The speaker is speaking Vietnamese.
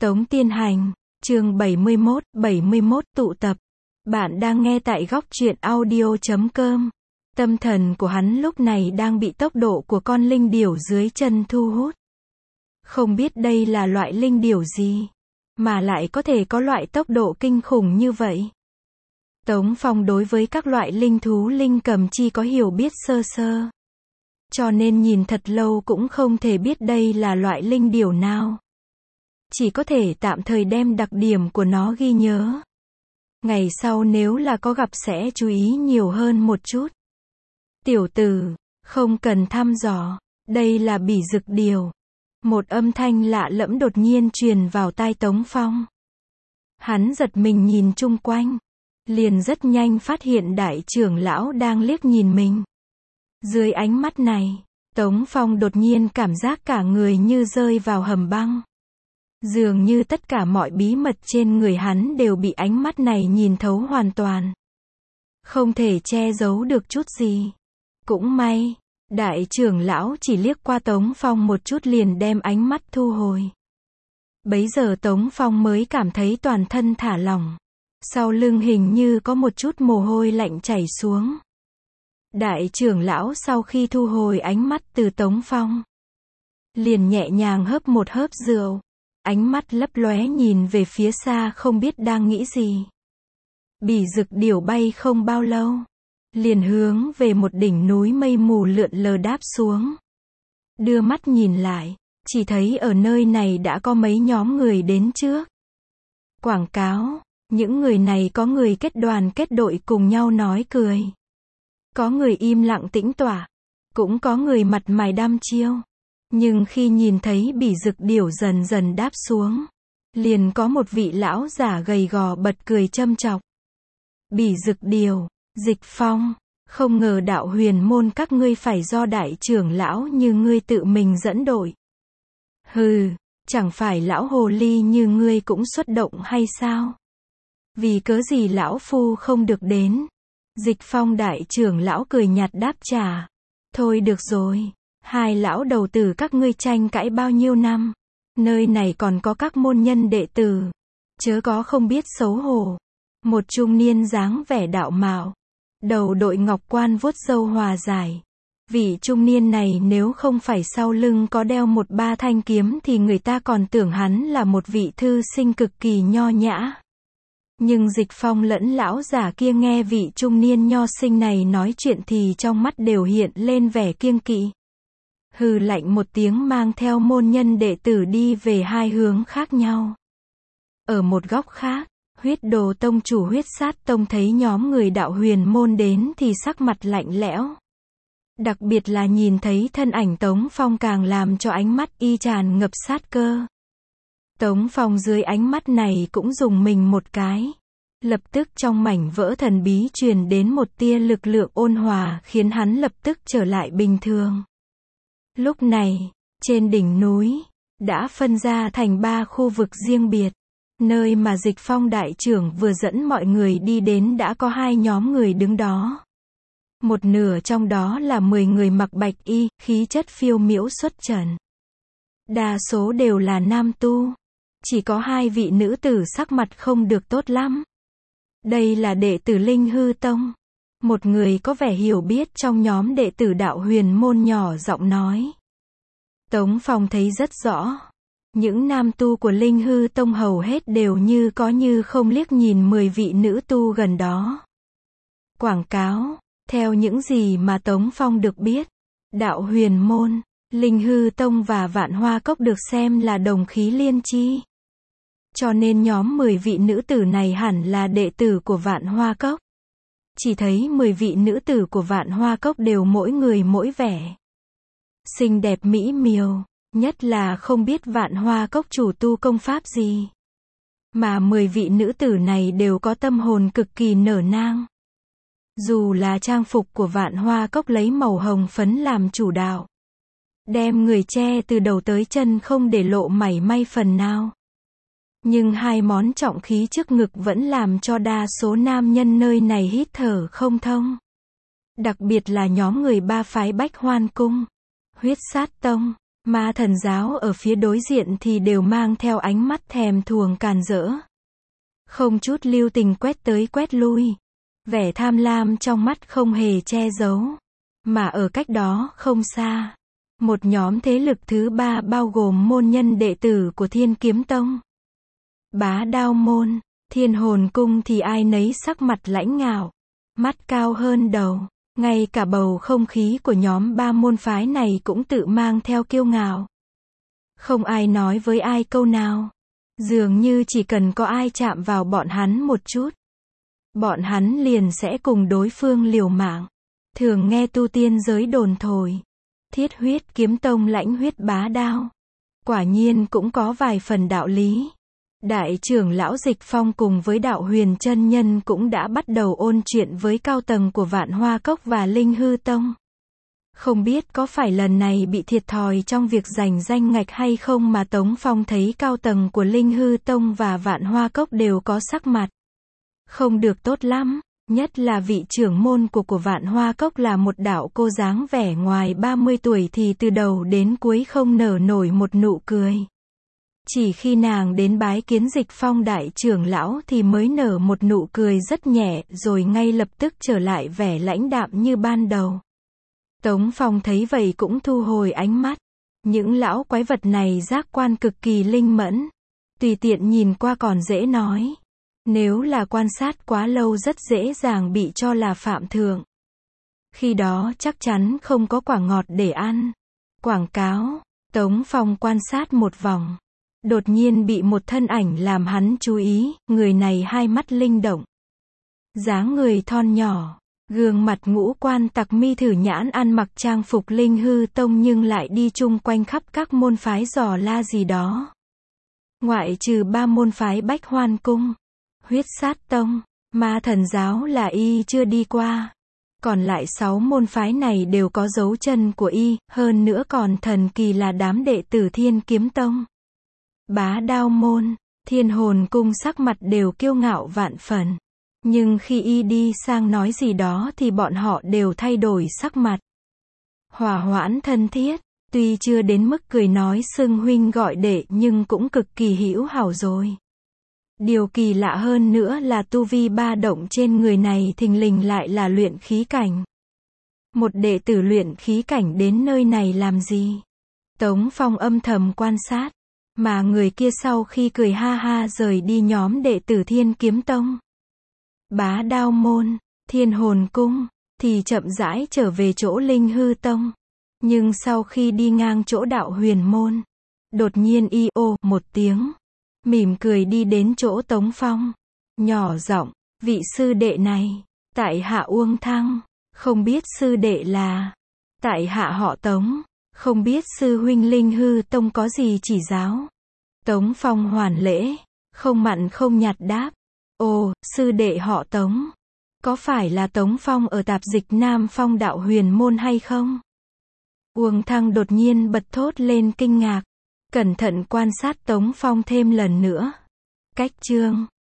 Tống Tiên Hành, chương 71 tụ tập. Bạn đang nghe tại góc truyện audio.com. Tâm thần của hắn lúc này đang bị tốc độ của con linh điểu dưới chân thu hút. Không biết đây là loại linh điểu gì, mà lại có thể có loại tốc độ kinh khủng như vậy. Tống Phong đối với các loại linh thú linh cầm chi có hiểu biết sơ sơ. Cho nên nhìn thật lâu cũng không thể biết đây là loại linh điểu nào. Chỉ có thể tạm thời đem đặc điểm của nó ghi nhớ. Ngày sau nếu là có gặp sẽ chú ý nhiều hơn một chút. Tiểu tử, không cần thăm dò, đây là bỉ dực điểu. Một âm thanh lạ lẫm đột nhiên truyền vào tai Tống Phong. Hắn giật mình nhìn chung quanh, liền rất nhanh phát hiện đại trưởng lão đang liếc nhìn mình. Dưới ánh mắt này, Tống Phong đột nhiên cảm giác cả người như rơi vào hầm băng. Dường như tất cả mọi bí mật trên người hắn đều bị ánh mắt này nhìn thấu hoàn toàn. Không thể che giấu được chút gì. Cũng may, đại trưởng lão chỉ liếc qua Tống Phong một chút liền đem ánh mắt thu hồi. Bấy giờ Tống Phong mới cảm thấy toàn thân thả lỏng. Sau lưng hình như có một chút mồ hôi lạnh chảy xuống. Đại trưởng lão sau khi thu hồi ánh mắt từ Tống Phong, liền nhẹ nhàng hớp một hớp rượu. Ánh mắt lấp lóe nhìn về phía xa không biết đang nghĩ gì. Bỉ dực điểu bay không bao lâu, liền hướng về một đỉnh núi mây mù lượn lờ đáp xuống. Đưa mắt nhìn lại, chỉ thấy ở nơi này đã có mấy nhóm người đến trước. Quảng cáo, những người này có người kết đoàn kết đội cùng nhau nói cười. Có người im lặng tĩnh tọa, cũng có người mặt mày đăm chiêu. Nhưng khi nhìn thấy bỉ dực điểu dần dần đáp xuống, liền có một vị lão giả gầy gò bật cười châm chọc. Bỉ dực điểu, Dịch Phong, không ngờ đạo huyền môn các ngươi phải do đại trưởng lão như ngươi tự mình dẫn đội. Hừ, chẳng phải lão hồ ly như ngươi cũng xuất động hay sao? Vì cớ gì lão phu không được đến? Dịch Phong đại trưởng lão cười nhạt đáp trả. Thôi được rồi. Hai lão đầu tử các ngươi tranh cãi bao nhiêu năm, nơi này còn có các môn nhân đệ tử, chớ có không biết xấu hổ. Một trung niên dáng vẻ đạo mạo, đầu đội ngọc quan vuốt râu hòa giải. Vị trung niên này nếu không phải sau lưng có đeo một ba thanh kiếm thì người ta còn tưởng hắn là một vị thư sinh cực kỳ nho nhã. Nhưng Dịch Phong lẫn lão giả kia nghe vị trung niên nho sinh này nói chuyện thì trong mắt đều hiện lên vẻ kiêng kỵ. Hừ lạnh một tiếng mang theo môn nhân đệ tử đi về hai hướng khác nhau. Ở một góc khác, Huyết Đồ tông chủ Huyết Sát tông thấy nhóm người đạo huyền môn đến thì sắc mặt lạnh lẽo. Đặc biệt là nhìn thấy thân ảnh Tống Phong càng làm cho ánh mắt y tràn ngập sát cơ. Tống Phong dưới ánh mắt này cũng dùng mình một cái. Lập tức trong mảnh vỡ thần bí truyền đến một tia lực lượng ôn hòa khiến hắn lập tức trở lại bình thường. Lúc này, trên đỉnh núi, đã phân ra thành 3 khu vực riêng biệt. Nơi mà Dịch Phong đại trưởng vừa dẫn mọi người đi đến đã có 2 nhóm người đứng đó. Một nửa trong đó là 10 người mặc bạch y, khí chất phiêu miễu xuất trần. Đa số đều là nam tu. Chỉ có 2 vị nữ tử sắc mặt không được tốt lắm. Đây là đệ tử Linh Hư Tông. Một người có vẻ hiểu biết trong nhóm đệ tử đạo huyền môn nhỏ giọng nói. Tống Phong thấy rất rõ. Những nam tu của Linh Hư Tông hầu hết đều như có như không liếc nhìn 10 vị nữ tu gần đó. Quảng cáo, theo những gì mà Tống Phong được biết, đạo huyền môn, Linh Hư Tông và Vạn Hoa Cốc được xem là đồng khí liên chi. Cho nên nhóm 10 vị nữ tử này hẳn là đệ tử của Vạn Hoa Cốc. Chỉ thấy 10 vị nữ tử của Vạn Hoa Cốc đều mỗi người mỗi vẻ xinh đẹp mỹ miều, nhất là không biết Vạn Hoa Cốc chủ tu công pháp gì. Mà 10 vị nữ tử này đều có tâm hồn cực kỳ nở nang. Dù là trang phục của Vạn Hoa Cốc lấy màu hồng phấn làm chủ đạo, đem người che từ đầu tới chân không để lộ mảy may phần nào. Nhưng 2 món trọng khí trước ngực vẫn làm cho đa số nam nhân nơi này hít thở không thông. Đặc biệt là nhóm người 3 phái Bách Hoan Cung, Huyết Sát Tông, Ma thần giáo ở phía đối diện thì đều mang theo ánh mắt thèm thuồng càn rỡ. Không chút lưu tình quét tới quét lui. Vẻ tham lam trong mắt không hề che giấu. Mà ở cách đó không xa, một nhóm thế lực thứ ba bao gồm môn nhân đệ tử của Thiên Kiếm Tông. Bá Đao môn, Thiên Hồn cung thì ai nấy sắc mặt lãnh ngạo, mắt cao hơn đầu. Ngay cả bầu không khí của nhóm ba môn phái này cũng tự mang theo kiêu ngạo. Không ai nói với ai câu nào. Dường như chỉ cần có ai chạm vào bọn hắn một chút, bọn hắn liền sẽ cùng đối phương liều mạng. Thường nghe tu tiên giới đồn thổi, Thiết Huyết Kiếm Tông lãnh huyết bá đao. Quả nhiên cũng có vài phần đạo lý. Đại trưởng lão Dịch Phong cùng với đạo huyền chân nhân cũng đã bắt đầu ôn chuyện với cao tầng của Vạn Hoa Cốc và Linh Hư Tông. Không biết có phải lần này bị thiệt thòi trong việc giành danh ngạch hay không mà Tống Phong thấy cao tầng của Linh Hư Tông và Vạn Hoa Cốc đều có sắc mặt không được tốt lắm, nhất là vị trưởng môn của Vạn Hoa Cốc là một đạo cô dáng vẻ ngoài 30 tuổi thì từ đầu đến cuối không nở nổi một nụ cười. Chỉ khi nàng đến bái kiến Dịch Phong đại trưởng lão thì mới nở một nụ cười rất nhẹ rồi ngay lập tức trở lại vẻ lãnh đạm như ban đầu. Tống Phong thấy vậy cũng thu hồi ánh mắt. Những lão quái vật này giác quan cực kỳ linh mẫn. Tùy tiện nhìn qua còn dễ nói. Nếu là quan sát quá lâu rất dễ dàng bị cho là phạm thượng. Khi đó chắc chắn không có quả ngọt để ăn. Quảng cáo. Tống Phong quan sát một vòng. Đột nhiên bị một thân ảnh làm hắn chú ý, người này hai mắt linh động. Dáng người thon nhỏ, gương mặt ngũ quan tặc mi thử nhãn, ăn mặc trang phục Linh Hư Tông nhưng lại đi chung quanh khắp các môn phái dò la gì đó. Ngoại trừ ba môn phái Bách Hoan Cung, Huyết Sát Tông, Ma Thần Giáo là y chưa đi qua. Còn lại 6 môn phái này đều có dấu chân của y, hơn nữa còn thần kỳ là đám đệ tử Thiên Kiếm Tông. Bá Đao môn, Thiên Hồn cung sắc mặt đều kiêu ngạo vạn phần. Nhưng khi y đi sang nói gì đó thì bọn họ đều thay đổi sắc mặt. Hòa hoãn thân thiết, tuy chưa đến mức cười nói xưng huynh gọi đệ nhưng cũng cực kỳ hữu hảo rồi. Điều kỳ lạ hơn nữa là tu vi ba động trên người này thình lình lại là luyện khí cảnh. Một đệ tử luyện khí cảnh đến nơi này làm gì? Tống Phong âm thầm quan sát. Mà người kia sau khi cười ha ha rời đi nhóm đệ tử Thiên Kiếm Tông, Bá Đao môn, Thiên Hồn cung, thì chậm rãi trở về chỗ Linh Hư Tông. Nhưng sau khi đi ngang chỗ đạo huyền môn, đột nhiên y ô một tiếng, mỉm cười đi đến chỗ Tống Phong. Nhỏ giọng, vị sư đệ này, tại hạ Uông Thăng, không biết sư đệ là, tại hạ họ Tống. Không biết sư huynh Linh Hư Tông có gì chỉ giáo. Tống Phong hoàn lễ, không mặn không nhạt đáp. Ồ, sư đệ họ Tống. Có phải là Tống Phong ở tạp dịch Nam Phong đạo huyền môn hay không? Uông Thăng đột nhiên bật thốt lên kinh ngạc. Cẩn thận quan sát Tống Phong thêm lần nữa. Cách chương